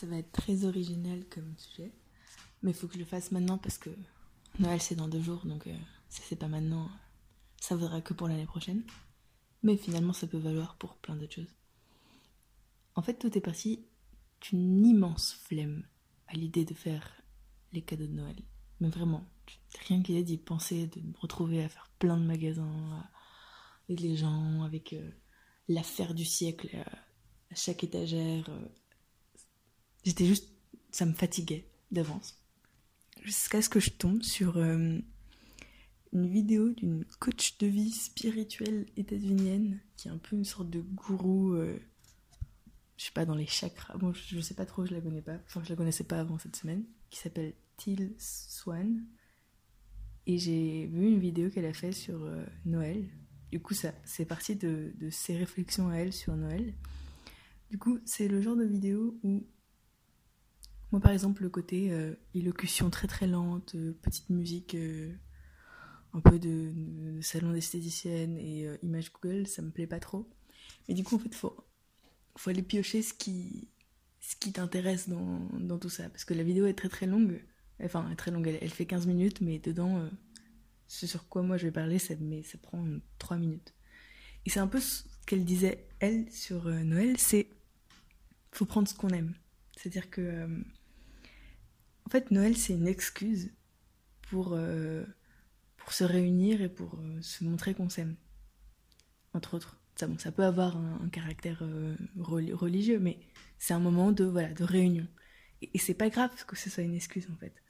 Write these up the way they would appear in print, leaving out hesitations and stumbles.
Ça va être très original comme sujet, mais il faut que je le fasse maintenant parce que Noël c'est dans 2 jours, donc si c'est pas maintenant, ça vaudra que pour l'année prochaine. Mais finalement, ça peut valoir pour plein d'autres choses. En fait, tout est parti d'une immense flemme à l'idée de faire les cadeaux de Noël. Mais vraiment, rien qu'à d'y penser, de me retrouver à faire plein de magasins avec les gens, avec l'affaire du siècle à chaque étagère. J'étais juste, ça me fatiguait d'avance. Jusqu'à ce que je tombe sur une vidéo d'une coach de vie spirituelle états-unienne qui est un peu une sorte de gourou, je sais pas, dans les chakras. Bon, je sais pas trop, je la connais pas. Enfin, je la connaissais pas avant cette semaine, qui s'appelle Teal Swan. Et j'ai vu une vidéo qu'elle a fait sur Noël. Du coup, ça, c'est parti de ses réflexions à elle sur Noël. Du coup, c'est le genre de vidéo où moi, par exemple, le côté élocution très très lente, petite musique un peu de salon d'esthéticienne et image Google, ça me plaît pas trop. Mais du coup, en fait, faut aller piocher ce qui t'intéresse dans tout ça. Parce que la vidéo est très très longue. Enfin, elle est très longue, elle fait 15 minutes, mais dedans, ce sur quoi moi je vais parler, ça prend 3 minutes. Et c'est un peu ce qu'elle disait, elle, sur Noël, c'est faut prendre ce qu'on aime. C'est-à-dire que en fait, Noël, c'est une excuse pour se réunir et pour se montrer qu'on s'aime. Entre autres. Ça peut avoir un caractère religieux, mais c'est un moment de réunion. Et c'est pas grave que ce soit une excuse, en fait.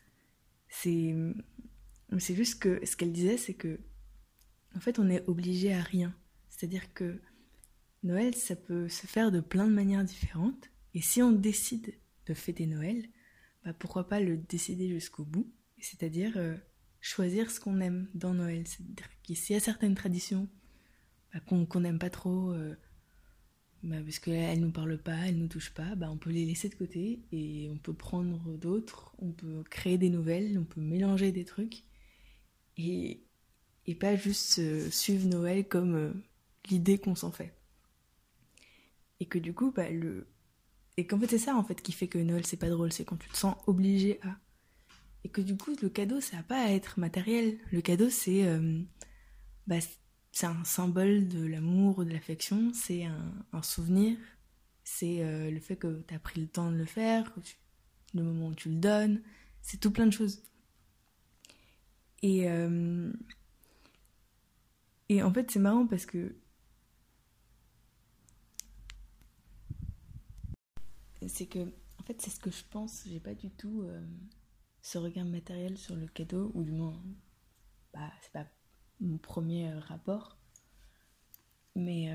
C'est juste que ce qu'elle disait, c'est que en fait, on est obligé à rien. C'est-à-dire que Noël, ça peut se faire de plein de manières différentes. Et si on décide de fêter Noël, bah pourquoi pas le décider jusqu'au bout, c'est-à-dire choisir ce qu'on aime dans Noël. C'est-à-dire qu'il y a certaines traditions qu'on n'aime pas trop, parce qu'elles ne nous parlent pas, elles ne nous touchent pas, on peut les laisser de côté et on peut prendre d'autres, on peut créer des nouvelles, on peut mélanger des trucs et pas juste suivre Noël comme l'idée qu'on s'en fait. Et que du coup, et qu'en fait c'est ça en fait qui fait que Noël c'est pas drôle, c'est quand tu te sens obligé à. Et que du coup le cadeau ça n'a pas à être matériel. Le cadeau c'est c'est un symbole de l'amour ou de l'affection, c'est un souvenir, c'est le fait que tu as pris le temps de le faire, le moment où tu le donnes, c'est tout plein de choses. Et en fait c'est marrant parce que c'est ce que je pense, j'ai pas du tout ce regard matériel sur le cadeau, ou du moins c'est pas mon premier rapport, mais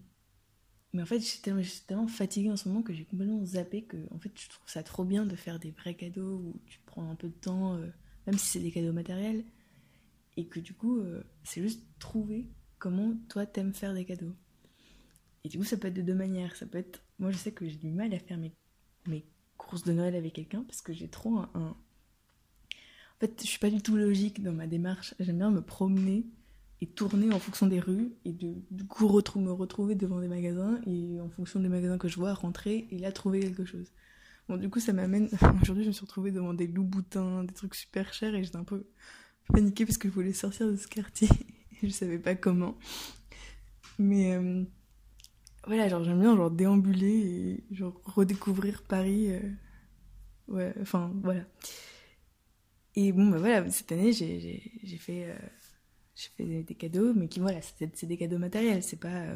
en fait je suis tellement fatiguée en ce moment que j'ai complètement zappé que en fait je trouve ça trop bien de faire des vrais cadeaux où tu prends un peu de temps, même si c'est des cadeaux matériels, et que du coup c'est juste trouver comment toi t'aimes faire des cadeaux. Et du coup ça peut être de 2 manières, ça peut être, moi je sais que j'ai du mal à faire mes courses de Noël avec quelqu'un parce que j'ai trop en fait je suis pas du tout logique dans ma démarche, j'aime bien me promener et tourner en fonction des rues et du coup me retrouver devant des magasins et en fonction des magasins que je vois rentrer et là trouver quelque chose. Bon du coup ça m'amène, aujourd'hui je me suis retrouvée devant des loups-boutins, des trucs super chers et j'étais un peu paniquée parce que je voulais sortir de ce quartier et je savais pas comment. Mais voilà, genre j'aime bien déambuler et redécouvrir Paris, ouais, enfin voilà. Et bon voilà, cette année j'ai fait des cadeaux, mais qui voilà, c'est des cadeaux matériels, c'est pas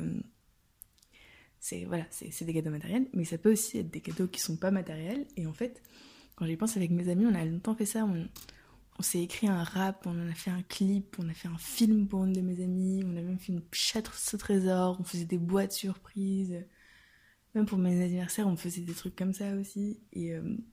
c'est des cadeaux matériels, mais ça peut aussi être des cadeaux qui sont pas matériels. Et en fait, quand j'y pense avec mes amis, on a longtemps fait ça, on s'est écrit un rap, on en a fait un clip, on a fait un film pour une de mes amies, on a même fait une chasse au trésor, on faisait des boîtes surprises, même pour mes anniversaires on faisait des trucs comme ça aussi. Et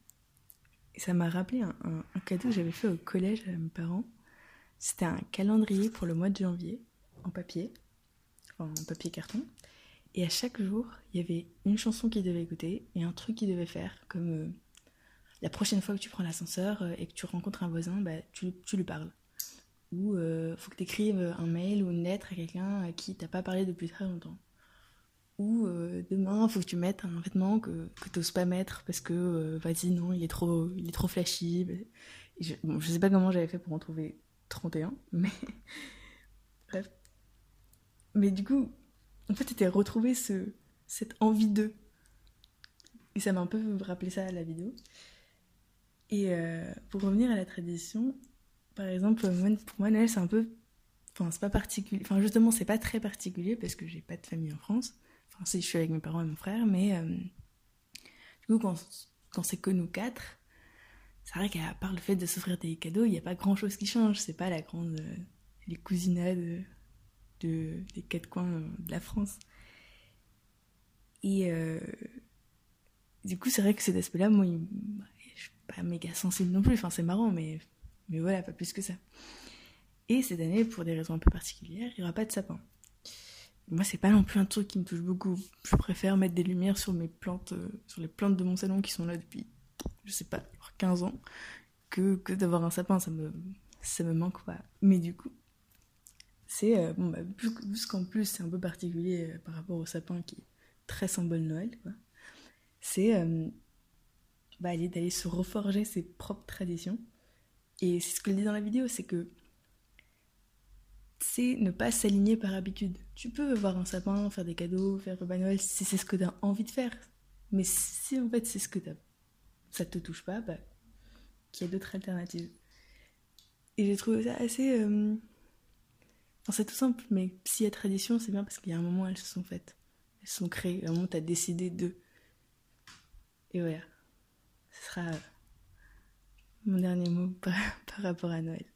ça m'a rappelé un cadeau que j'avais fait au collège à mes parents. C'était un calendrier pour le mois de janvier, en papier carton. Et à chaque jour, il y avait une chanson qu'il devait écouter et un truc qu'il devait faire, comme la prochaine fois que tu prends l'ascenseur et que tu rencontres un voisin, tu lui parles. Ou faut que tu écrives un mail ou une lettre à quelqu'un à qui t'as pas parlé depuis très longtemps. ou demain faut que tu mettes un vêtement que t'oses pas mettre parce que vas-y non il est trop flashy. Bon, je sais pas comment j'avais fait pour en trouver 31, mais bref. Mais du coup, en fait c'était retrouver cette envie d'eux. Et ça m'a un peu rappelé ça à la vidéo. Et pour revenir à la tradition, par exemple, pour moi, Noël, c'est un peu. Enfin, c'est pas particulier. Enfin, justement, c'est pas très particulier parce que j'ai pas de famille en France. Enfin, si, je suis avec mes parents et mon frère, mais du coup, quand c'est que nous quatre, c'est vrai qu'à part le fait de s'offrir des cadeaux, il n'y a pas grand chose qui change. C'est pas la grande. Les cousinades des quatre coins de la France. Et du coup, c'est vrai que cet aspect-là, moi, je suis pas méga sensible non plus. Enfin, c'est marrant, mais voilà, pas plus que ça. Et cette année, pour des raisons un peu particulières, il n'y aura pas de sapin. Moi, c'est pas non plus un truc qui me touche beaucoup. Je préfère mettre des lumières sur mes plantes, sur les plantes de mon salon qui sont là depuis, je sais pas, 15 ans, que d'avoir un sapin. Ça me manque pas. Mais du coup, c'est bon, vu qu'en plus c'est un peu particulier par rapport au sapin qui est très symbole Noël, quoi. C'est d'aller se reforger ses propres traditions. Et c'est ce que je dis dans la vidéo, c'est que c'est ne pas s'aligner par habitude. Tu peux avoir un sapin, faire des cadeaux, faire Papa Noël si c'est ce que tu as envie de faire. Mais si en fait c'est ce que ça te touche pas, qu'il y a d'autres alternatives. Et j'ai trouvé ça assez. Enfin, c'est tout simple, mais s'il y a tradition, c'est bien parce qu'il y a un moment, elles se sont faites. Elles se sont créées. À un moment, tu as décidé d'eux. Et voilà. Ce sera mon dernier mot par rapport à Noël.